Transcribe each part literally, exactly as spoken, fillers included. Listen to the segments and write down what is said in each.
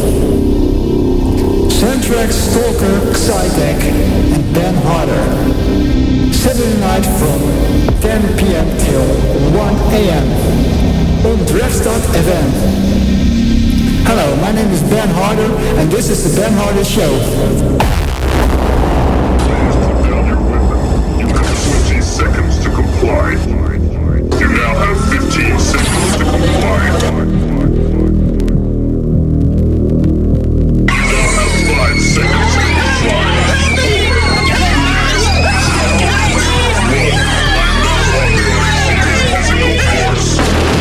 Soundtrack, Stalker, Psytech and Ben Harder. Saturday night from ten p.m. till one a.m. on Drefstad F M. Hello, my name is Ben Harder and this is the Ben Harder Show. Seconds to comply. You now have fifteen seconds to comply. You now have five seconds to comply. I'm no longer receiving physical force.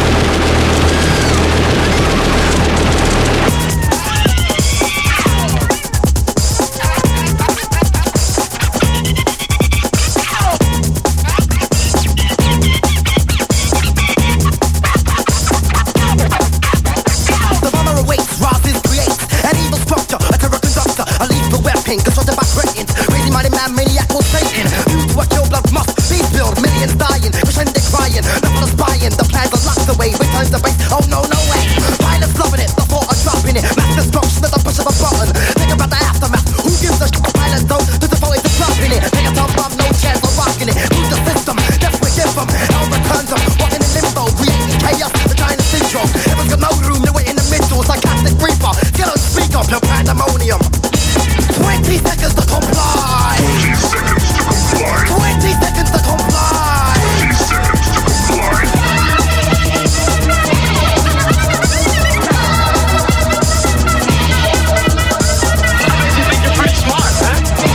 Constructed by cretins, crazy minded man, maniac or Satan. Due to a kill blood must be spilled, millions dying, pretending crying, nothing spying. The plans are locked away, return to base. Oh no, no way. Pilots loving it, the thought of dropping it. Mass destruction at the push of a button. Think about the aftermath. Who gives a shit? Pilots don't, the devoted to dropping it. Take a top bomb, no chance of rocking it. Move the system, death we give them. Hell returns them, walking in limbo, creating chaos, the China syndrome. Everyone's got no room, nowhere in the middle, sarcastic reaper. Get on, speak up, no pandemonium. Twenty seconds to comply. Twenty seconds to comply. Twenty seconds to comply. Twenty seconds to comply. You think you're pretty smart, huh?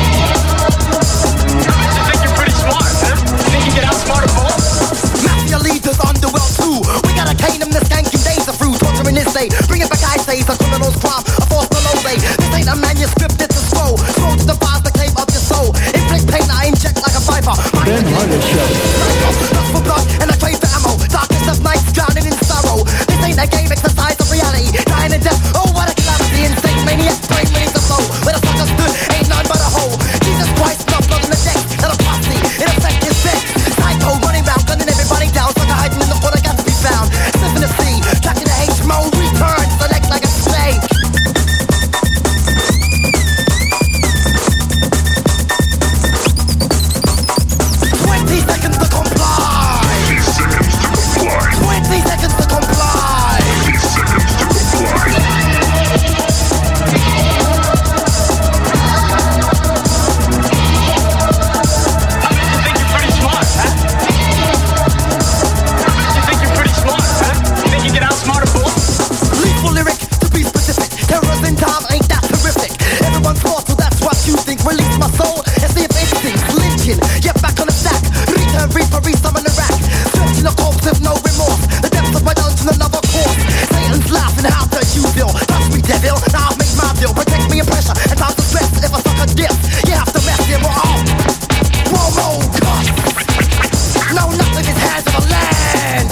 You think you're pretty smart, huh? You think you can outsmart a bull? Mafia leaders underworld too. We gotta cane them, the skanking days are through. Torturing this day, bring it back, I say. A criminal's crime, a forced below day. This ain't a manuscript, it's a scroll. Scroll to the bars, the claim of your soul. Inflict pain, I inject like a viper. Ben Harder Show. Lust for blood and a crave for ammo. Darkest of nights, drowning in sorrow. This ain't a game, exercise of reality. Dying in death, oh what a calamity. Insane maniac, brain beneath the flow. Where the sucker stood, ain't none but a hole. Jesus Christ, not blood in the deck. And a posse, in effect is sick. Psycho running round, gunning everybody down. Sucker hiding in the corner, got to be found. Sniffing the sea, tracking the H-Mo. Return, select like a snake. Twenty seconds to comply. Twenty seconds to comply. Twenty seconds to comply. Twenty seconds to comply. You think you're pretty smart, huh? You think you're pretty smart, huh? You think you can outsmart a bull? Lethal lyric, to be specific. Terrors in time ain't that terrific. Everyone's mortal, that's what you think. Release my soul and see if instincts lynching. Get back on the stack. Return, reaper, resummon the rack. Stretching a corpse with no remorse. The depths of my dungeon, another course. Satan's laughing, how does you feel? Touch me, devil, now I've made my deal. Protect me in pressure and time to stress. If I suck a dip, you have to mess him all. Romo, cut. No, nothing is hands of a land.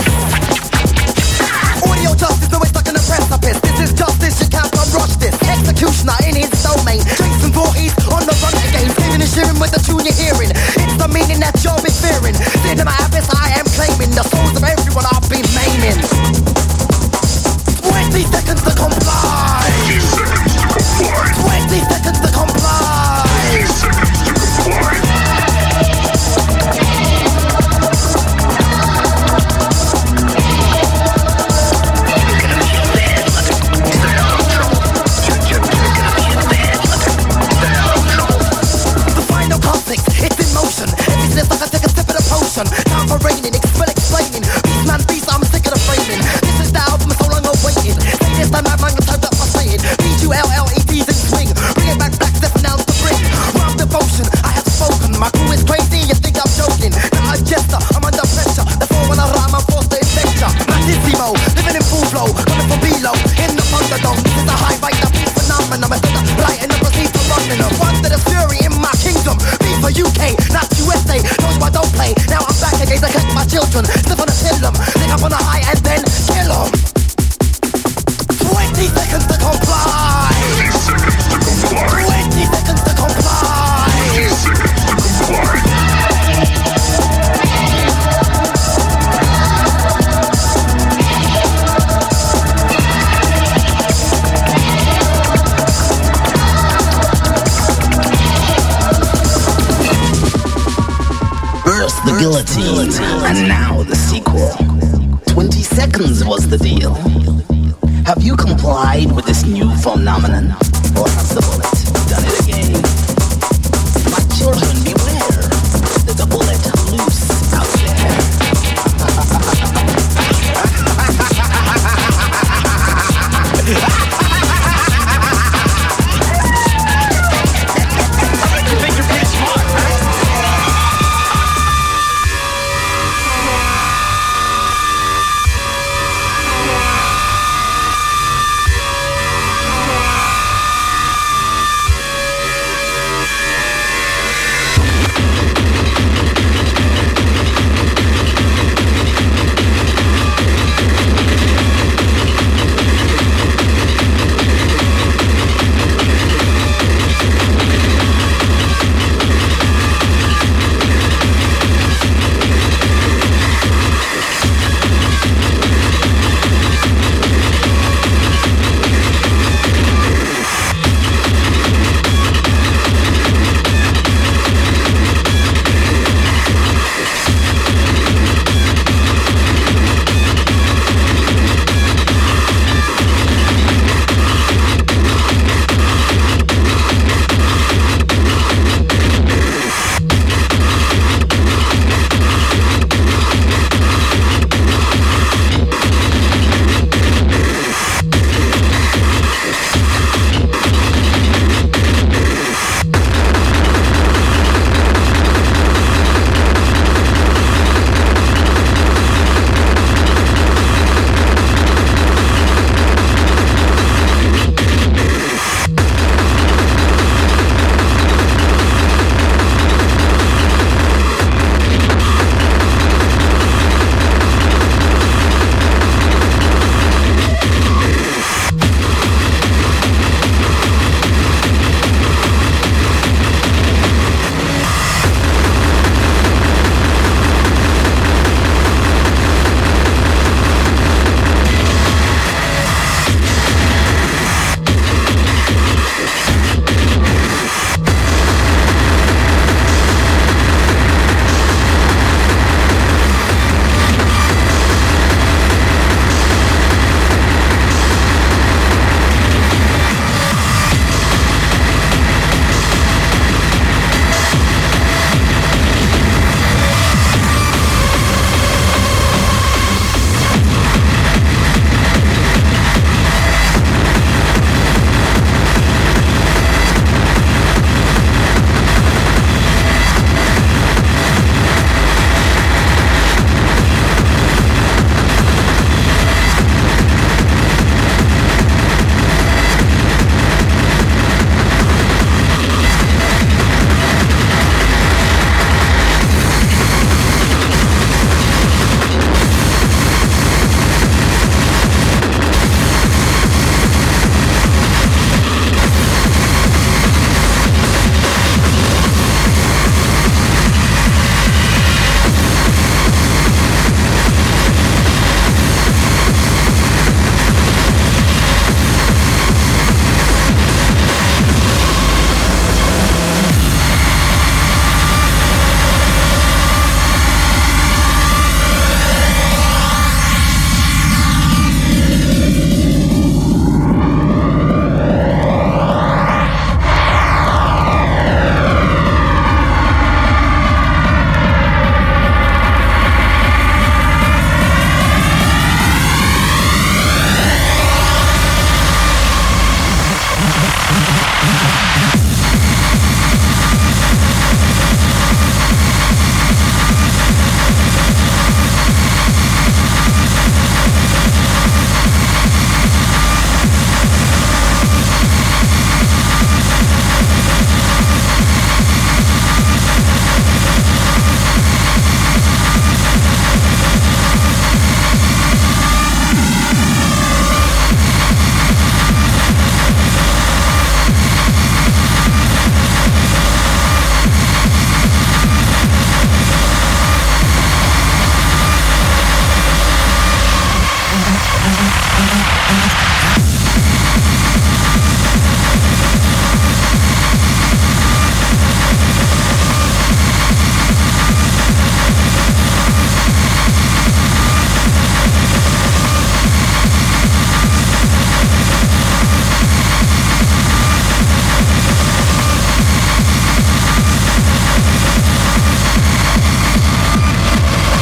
Audio justice, no, it's stuck in the precipice. This is justice, you can't rush this. Executioner in his domain. Drinks and forties on the run again. Saving and sharing with the tune you're hearing. It's the meaning that you'll be fearing. Sin in my abyss, I am claiming the souls of everyone I've been maiming. Twenty seconds to comply. Twenty seconds to comply. Twenty seconds to comply. Twenty seconds to comply. Stay out of trouble. the guillotine, and now the sequel. Twenty seconds was the deal. Have you complied with this new phenomenon, or has the bullet done it again? My children, beware. There's a bullet loose out there. You think you're pretty smart, huh?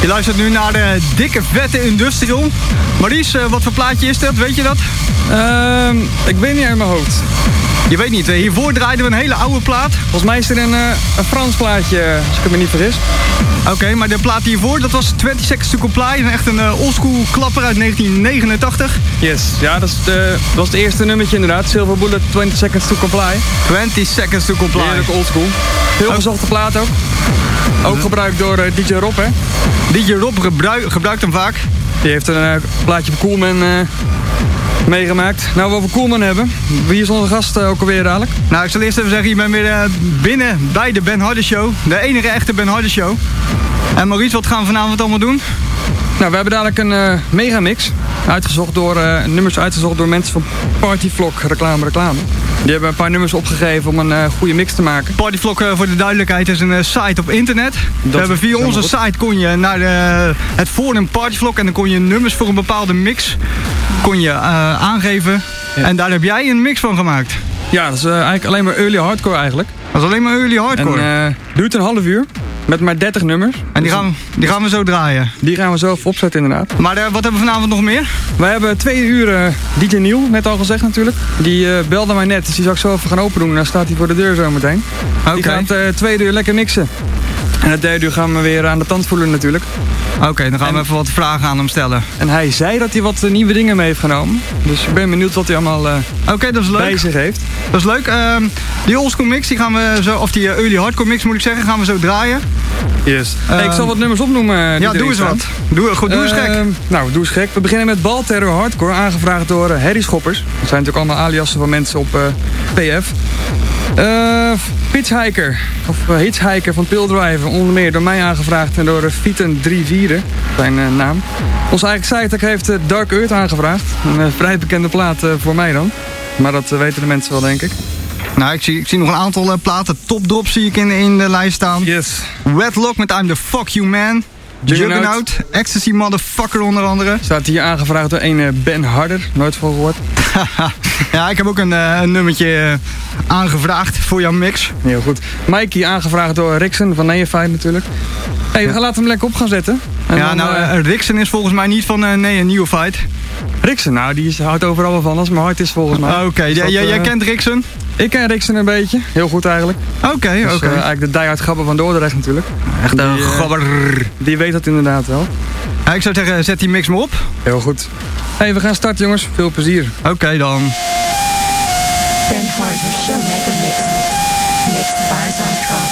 Je luistert nu naar de dikke vette Industrial. Maurice, uh, wat voor plaatje is dat? Weet je dat? Uh, ik weet niet uit mijn hoofd. Je weet niet, hiervoor draaiden we een hele oude plaat. Volgens mij is er een, uh, een Frans plaatje, als ik me niet vergis. Oké, okay, maar de plaat hiervoor, dat was twintig Seconds to Comply. Echt een uh, oldschool klapper uit negentien negenentachtig. Yes, ja, dat, is de, dat was het eerste nummertje inderdaad. Silver Bullet, twintig Seconds to Comply. twintig Seconds to Comply. Heerlijk oldschool. Heel oh. gezochte plaat ook. Ook gebruikt door uh, D J Rob, hè. D J Rob gebruik, gebruikt hem vaak. Die heeft een uh, plaatje van Coolman uh, meegemaakt. Nou, we over Coolman hebben. Wie is onze gast uh, ook alweer dadelijk? Nou, ik zal eerst even zeggen, je bent weer uh, binnen bij de Ben Harder Show. De enige echte Ben Harder Show. En Maurice, wat gaan we vanavond allemaal doen? Nou, we hebben dadelijk een uh, megamix. Uitgezocht door, uh, nummers uitgezocht door mensen van Partyvlog Reclame Reclame. Die hebben een paar nummers opgegeven om een uh, goede mix te maken. Partyvlog, uh, voor de duidelijkheid, is een uh, site op internet. Dat we hebben via onze site kon je naar de, het forum Partyvlog en dan kon je nummers voor een bepaalde mix kon je, uh, aangeven. Ja. En daar heb jij een mix van gemaakt. Ja, dat is uh, eigenlijk alleen maar early hardcore eigenlijk. Dat is alleen maar early hardcore. En uh, duurt een half uur. Met maar dertig nummers. En die gaan, die gaan we zo draaien? Die gaan we zo even opzetten inderdaad. Maar uh, wat hebben we vanavond nog meer? Wij hebben twee uur uh, D J Neil, net al gezegd natuurlijk. Die uh, belde mij net, dus die zal ik zo even gaan open doen. En dan staat hij voor de deur zo meteen. Okay. Die gaat uh, twee uur lekker mixen. En het derde uur gaan we weer aan de tand voelen natuurlijk. Oké, okay, dan gaan en, we even wat vragen aan hem stellen. En hij zei dat hij wat uh, nieuwe dingen mee heeft genomen. Dus ik ben benieuwd wat hij allemaal uh, okay, dat is leuk. bij zich heeft. Dat is leuk. Uh, die oldschool mix, die gaan we zo, of die uh, early hardcore mix moet ik zeggen, gaan we zo draaien. Yes. Uh, hey, ik zal wat nummers opnoemen. Ja, doe eens staan. wat. Doe, goed, doe eens gek. Uh, nou, doe eens gek. We beginnen met Bal Terror Hardcore, aangevraagd door uh, Harry Schoppers. Dat zijn natuurlijk allemaal aliasen van mensen op uh, P F. Uh, Pitchhiker, of uh, Hitchhiker van Pildriver, onder meer door mij aangevraagd en door uh, Fieten drie vieren, zijn uh, naam. Onze eigen site heeft uh, Dark Earth aangevraagd, een uh, vrij bekende plaat uh, voor mij dan. Maar dat uh, weten de mensen wel, denk ik. Nou, ik zie, ik zie nog een aantal uh, platen. Top Drop zie ik in, in de lijst staan. Yes. Redlock met I'm the Fuck You Man. Juggernaut. Juggernaut. Ecstasy Motherfucker onder andere. Staat hier aangevraagd door een uh, Ben Harder, nooit van gehoord. Ja, ik heb ook een, uh, een nummertje uh, aangevraagd voor jouw mix. Heel goed. Mikey aangevraagd door Rixen van Neophyte natuurlijk. Hey, we gaan laten hem lekker op gaan zetten. En ja, dan, nou, uh, Rixen is volgens mij niet van uh, nee, Neophyte. Rixen, nou, die is, houdt overal wel van als het maar hard is volgens mij. Oké, okay. uh, jij kent Rixen? Ik ken Rixen een beetje, heel goed eigenlijk. Oké, okay, dus, oké. Okay. Uh, eigenlijk de die-hard gabber van Dordrecht natuurlijk. Echt een die, uh, gabber. Die weet dat inderdaad wel. Ja, ik zou zeggen, zet die mix maar op. Heel goed. Hey, we gaan starten jongens, veel plezier. Oké okay, dan. Ben Harder Show Mega Mix. Mixed by Zytron.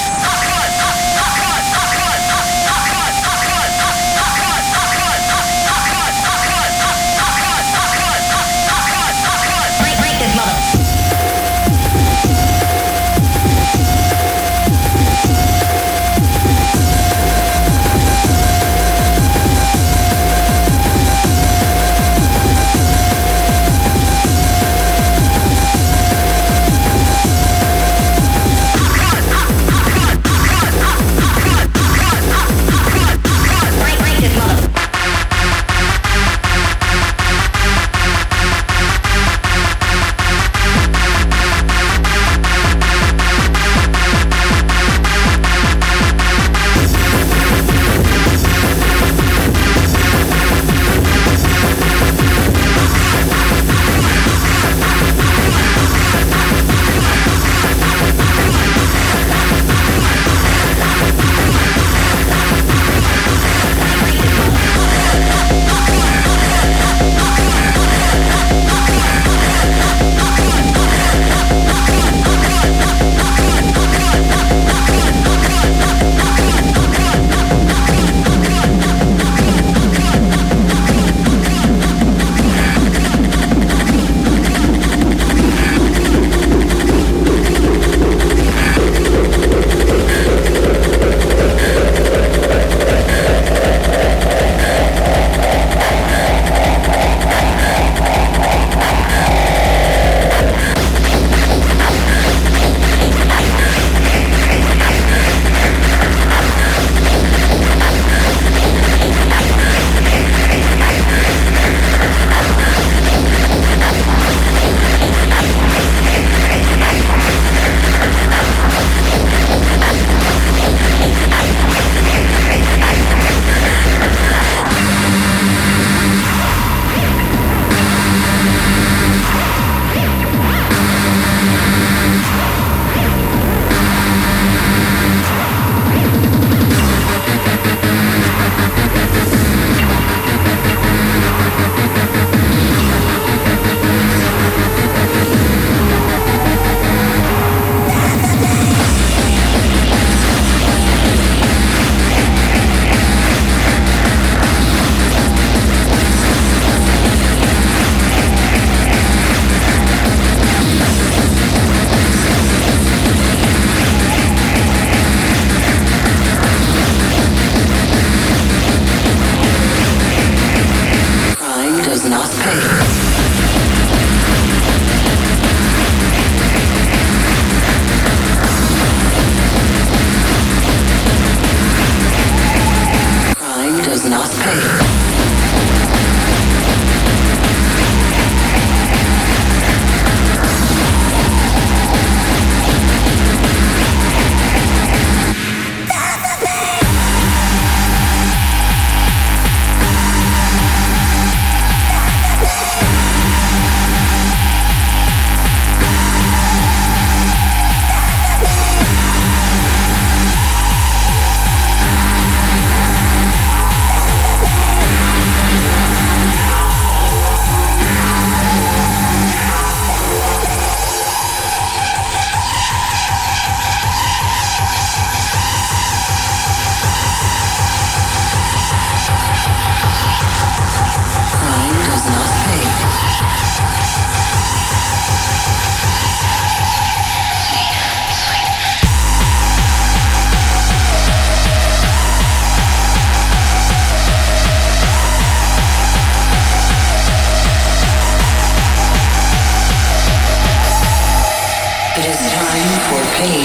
It is time for pain.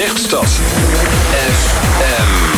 Rechtstad F M.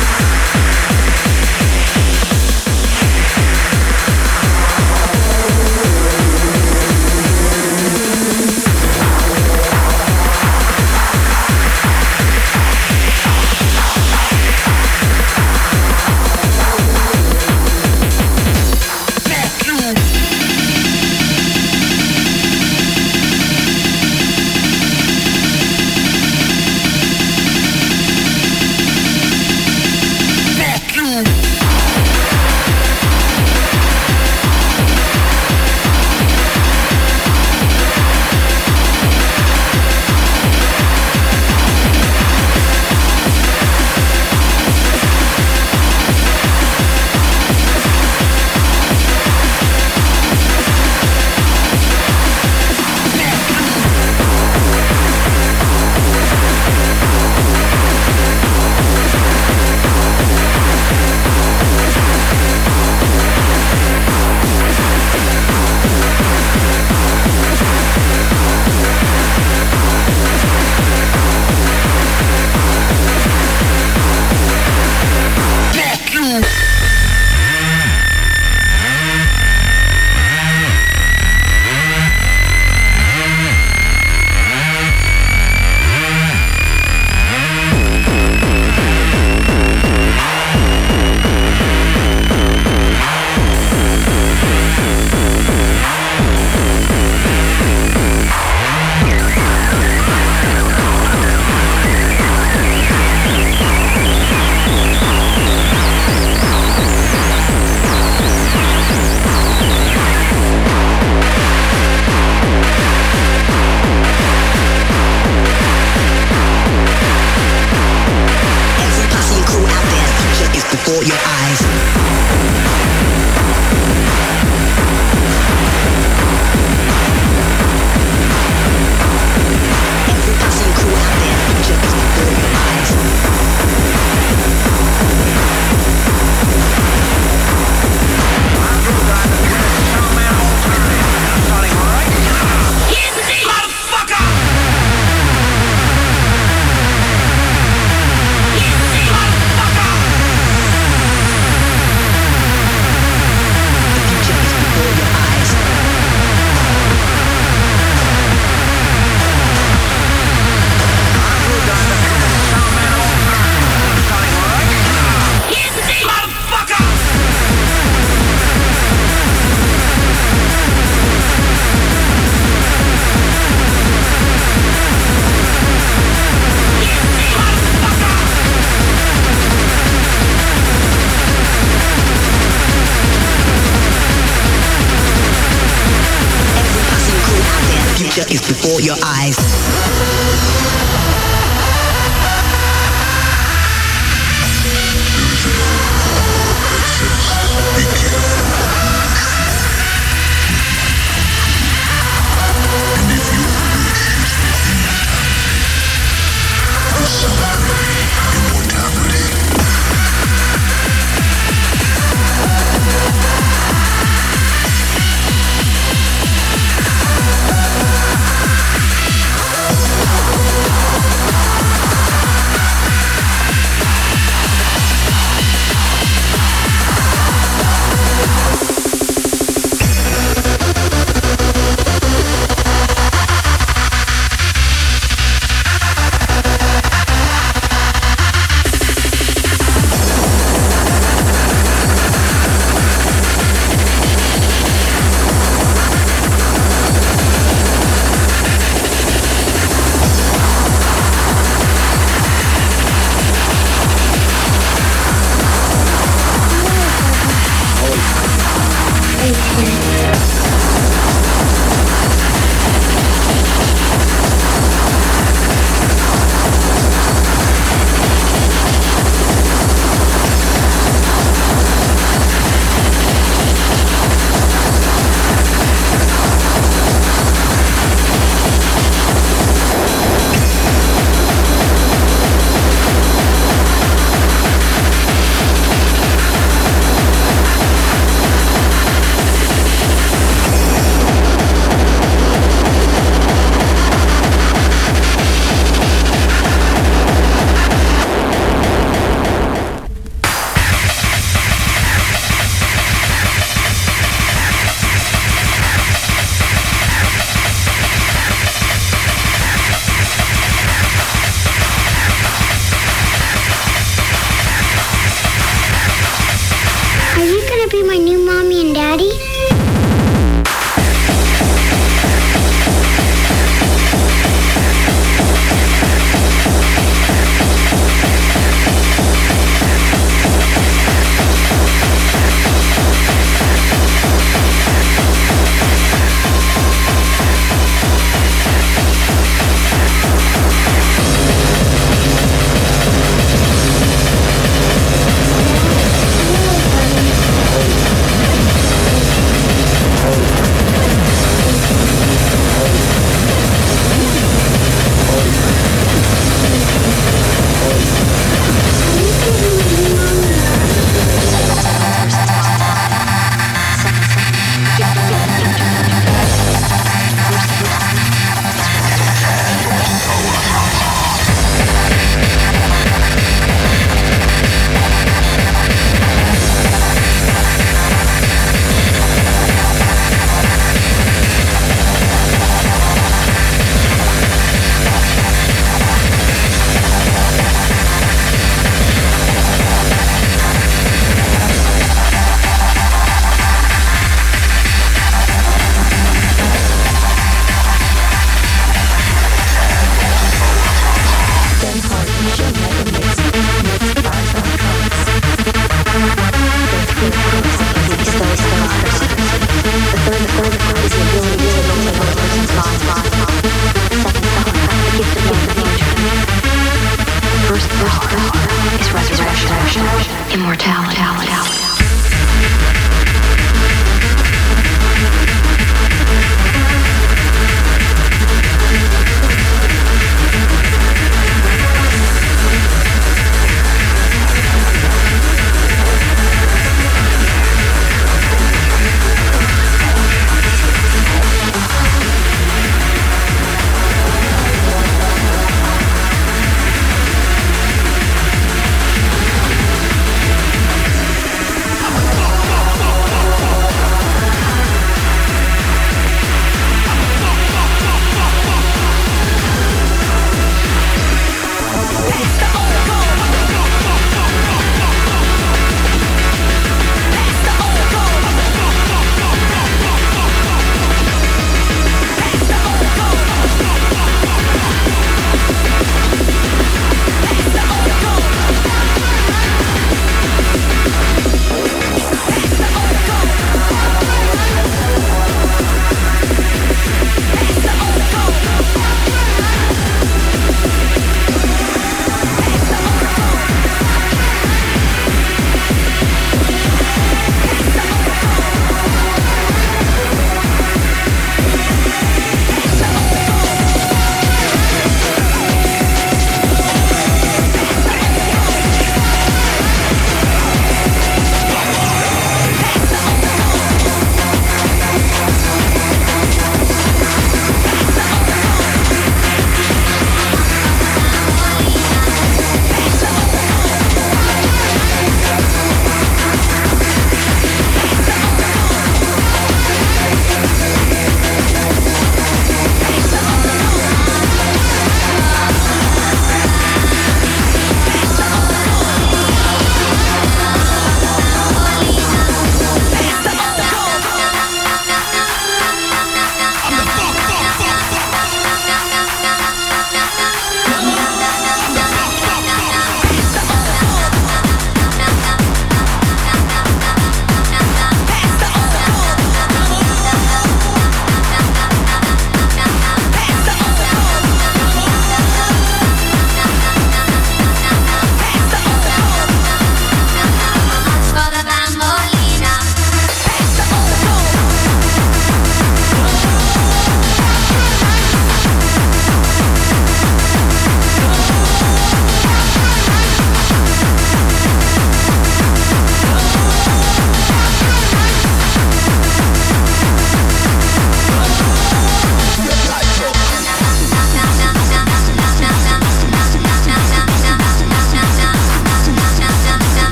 Is before your eyes.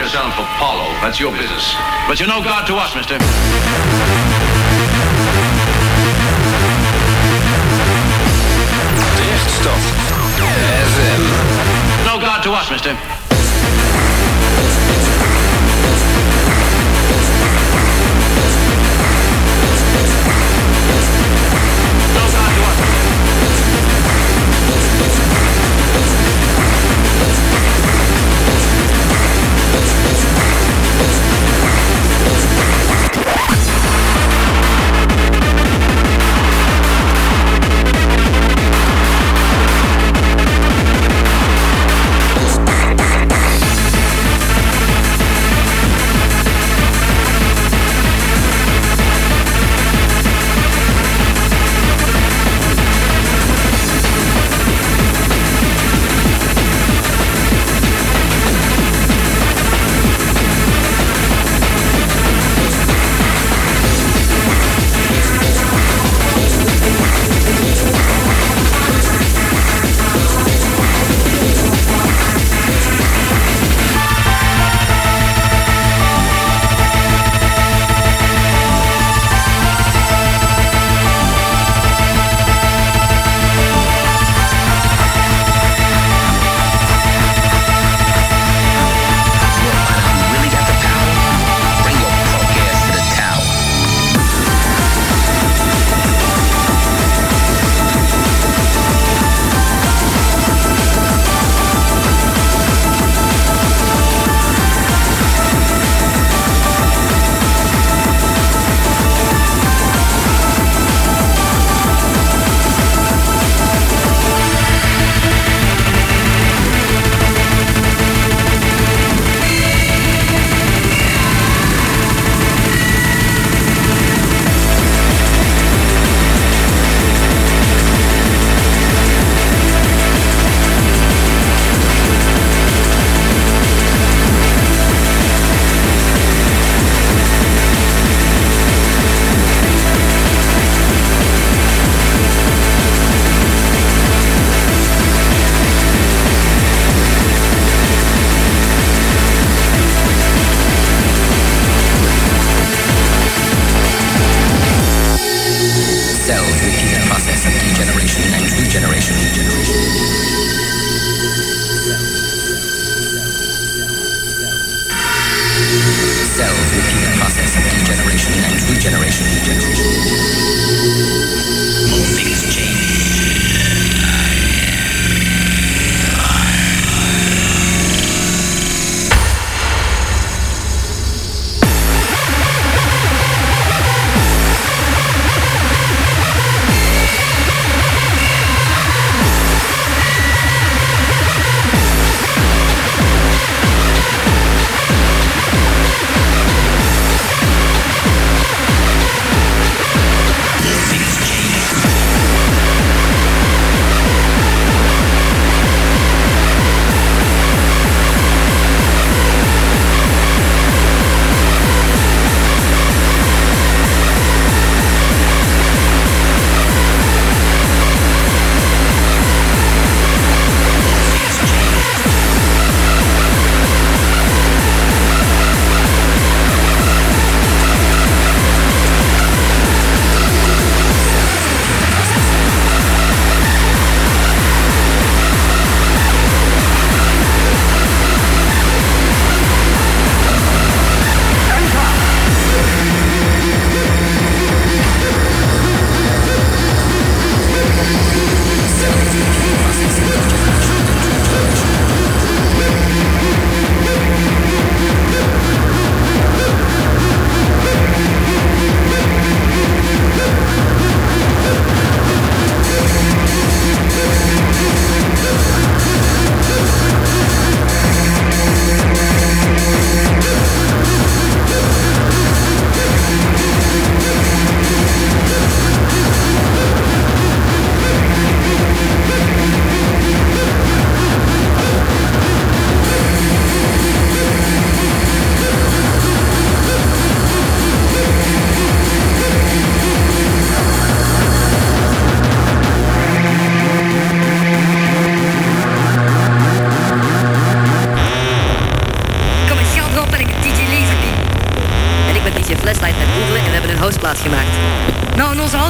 selling for Paulo. That's your business. But you're no god to us, mister. Dichtstof. F M. No god to us, mister. No god to us.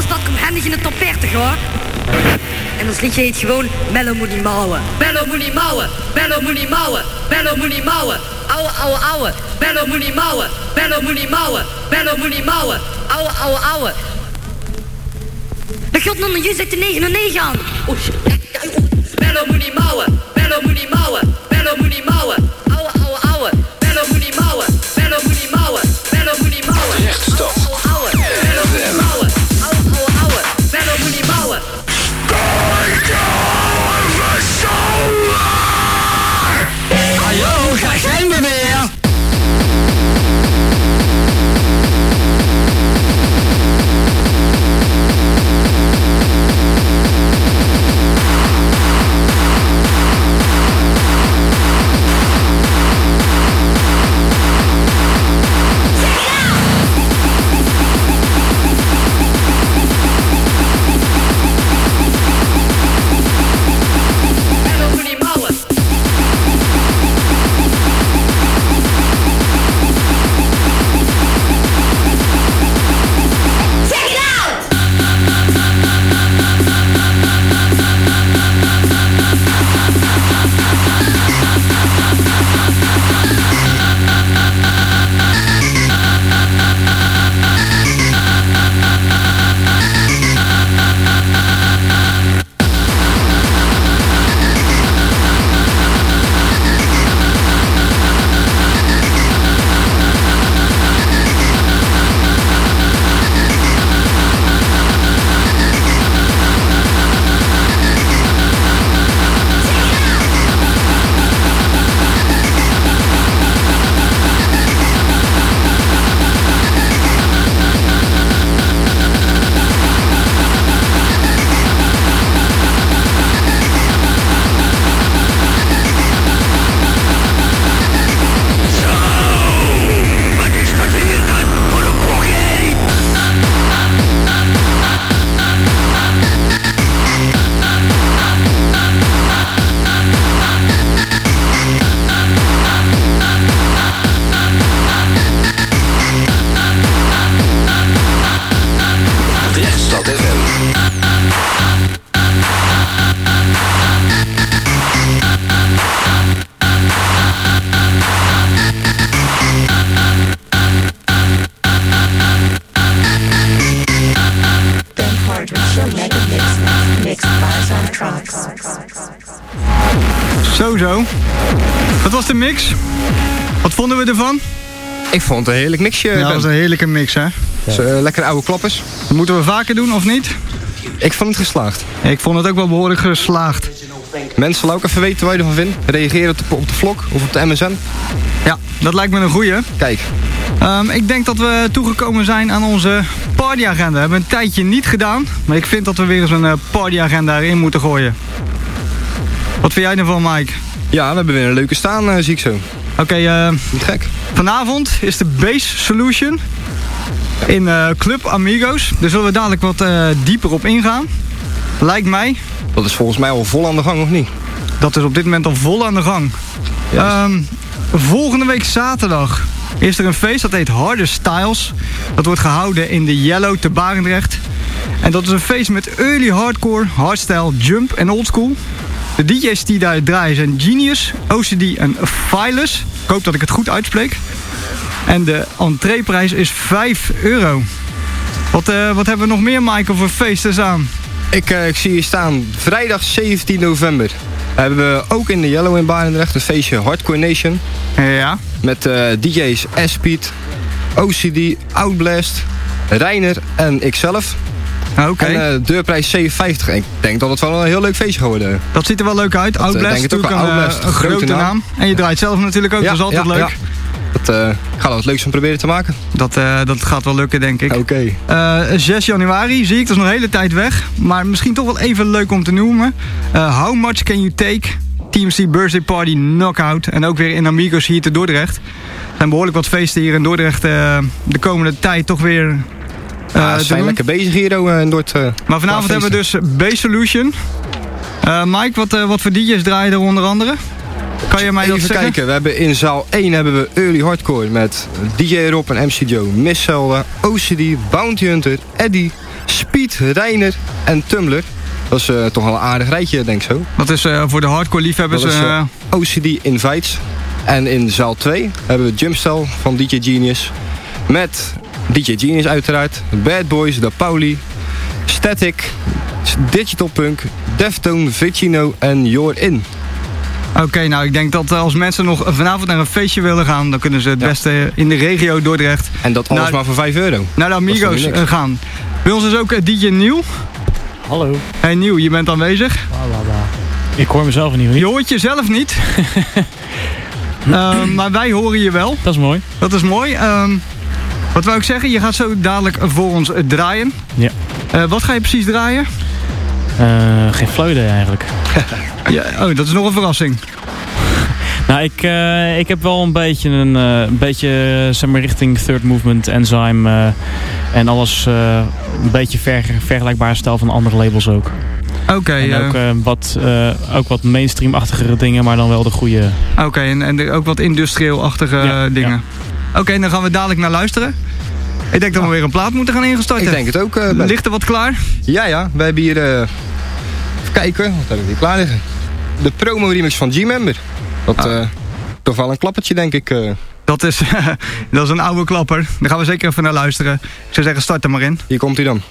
stad komt handig in de top veertig hoor. En ons liedje heet gewoon Bello moet niet mouwen. Bello moet niet mouwen, Bello moet niet mouwen, Bello moet niet mouwen. Ouwe, ouwe, ouwe, Bello moet niet mouwen, Bello moet niet mouwen, Bello moet niet mouwen. Ouwe, ouwe, ouwe. De god onder je zet de negen nul negen aan. Oh shit. Bello moet niet mouwen, Bello moet niet mouwen, Bello moet niet mouwen. Ouwe, ouwe, ouwe, Bello moet niet mouwen, Bello moet niet mouwen, Bello moet niet mouwen. Rechtstop. Ouwe, ouwe, Bello moet niet mouwen, ouwe, ouwe, ouwe, Bello moet niet mouwen. Hallo, daar zijn we weer! Zo zo. Wat was de mix? Wat vonden we ervan? Ik vond het een heerlijk mixje. Ja, dat was een heerlijke mix, hè? Dus, uh, lekker oude klappers. Dat moeten we vaker doen, of niet? Ik vond het geslaagd. Ik vond het ook wel behoorlijk geslaagd. Mensen willen ook even weten wat je ervan vindt. Reageer op de, op de vlog of op de M S N. Ja, dat lijkt me een goeie. Kijk. Um, ik denk dat we toegekomen zijn aan onze partyagenda. We hebben een tijdje niet gedaan. Maar ik vind dat we weer eens een uh, partyagenda erin moeten gooien. Wat vind jij ervan, Mike? Ja, we hebben weer een leuke staan, uh, zie ik zo. Oké, okay, uh, niet gek. Vanavond is de Bass Solution in uh, Club Amigos. Daar zullen we dadelijk wat uh, dieper op ingaan. Lijkt mij. Dat is volgens mij al vol aan de gang, of niet? Dat is op dit moment al vol aan de gang. Um, volgende week zaterdag is er een feest, dat heet Harder Styles. Dat wordt gehouden in de Yellow te Barendrecht. En dat is een feest met early hardcore, hardstyle, jump en oldschool. De D J's die daar draaien zijn Genius, O C D en Phylus. Ik hoop dat ik het goed uitspreek. En de entreeprijs is vijf euro. Wat, uh, wat hebben we nog meer, Michael, voor feesten staan? Ik, uh, ik zie hier staan vrijdag zeventien november. Hebben we ook in de Yellow in Barendrecht een feestje Hardcore Nation. Ja. Met uh, D J's S-Speed, O C D, Outblast, Reiner en ikzelf. Oké. Okay. En uh, deurprijs zevenenvijftig. En ik denk dat het wel een heel leuk feestje gaat worden. Dat ziet er wel leuk uit. Outblast is natuurlijk een, Outblast, een grote naam. naam. En je draait zelf natuurlijk ook, ja, dat is altijd ja, leuk. Ja. Dat uh, gaat het leukst van proberen te maken. Dat, uh, dat gaat wel lukken, denk ik. Oké. Okay. Uh, zes januari zie ik, dat is nog een hele tijd weg. Maar misschien toch wel even leuk om te noemen. Uh, How Much Can You Take? T M C Birthday Party Knockout. En ook weer in Amigos hier te Dordrecht. Er zijn behoorlijk wat feesten hier in Dordrecht uh, de komende tijd toch weer... Uh, ja, ze zijn doen. lekker bezig hier uh, in Dort. Uh, maar vanavond hebben we dus Bass Solution. Uh, Mike, wat, uh, wat voor D J's draaien er onder andere? Kan je mij Even dat zeggen? kijken, we hebben in zaal één hebben we Early Hardcore met D J Rob en M C Joe, Miss Zelda, O C D, Bounty Hunter, Eddie, Speed, Reiner en Tumblr. Dat is uh, toch wel een aardig rijtje, denk ik zo. Dat is uh, voor de hardcore liefhebbers. Dat is uh, uh... O C D Invites. En in zaal twee hebben we Jumpstyle van D J Genius. Met D J Genius uiteraard. Bad Boys, Da Pauli, Static, Digital Punk, Deftone, Vicino en You're In. Oké, okay, nou ik denk dat als mensen nog vanavond naar een feestje willen gaan, dan kunnen ze het ja. beste in de regio Dordrecht. En dat alles naar, maar voor vijf euro. Naar de Amigos gaan. Bij ons is ook uh, D J Nieuw. Hallo. Hey Nieuw, je bent aanwezig. Bla, bla, bla. Ik hoor mezelf niet. Je hoort jezelf niet. uh, maar wij horen je wel. Dat is mooi. Dat is mooi. Um, wat wou ik zeggen? Je gaat zo dadelijk voor ons draaien. Ja. Uh, wat ga je precies draaien? Uh, geen flauw idee eigenlijk. Ja, oh, dat is nog een verrassing. Nou, ik, uh, ik heb wel een beetje een uh, een beetje uh, zeg maar richting Third Movement, Enzyme uh, en alles uh, een beetje ver, vergelijkbare stijl van andere labels ook. Oké. Okay, en ook, uh, wat, uh, ook wat mainstream-achtigere dingen, maar dan wel de goede. Oké, okay, en, en ook wat industrieel-achtige ja, dingen. Ja. Oké, okay, dan gaan we dadelijk naar luisteren. Ik denk dat we weer een plaat moeten gaan ingestart. Ik denk het ook. Uh, Ligt er wat klaar? Ja, ja. We hebben hier... Uh, even kijken, wat heb ik hier klaar liggen? De promo-remix van G-Member. Dat ah. uh, toch wel een klappertje, denk ik. Uh. Dat is, dat is een oude klapper. Daar gaan we zeker even naar luisteren. Ik zou zeggen, start er maar in. Hier komt hij dan.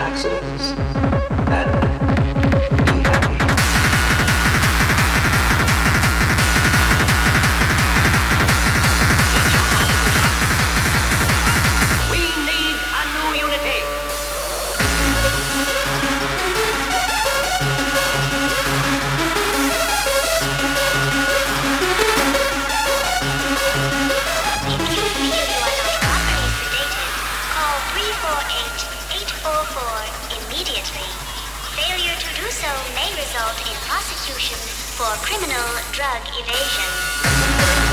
accidents and be happy. We need a new unity. May result in prosecution for criminal drug evasion.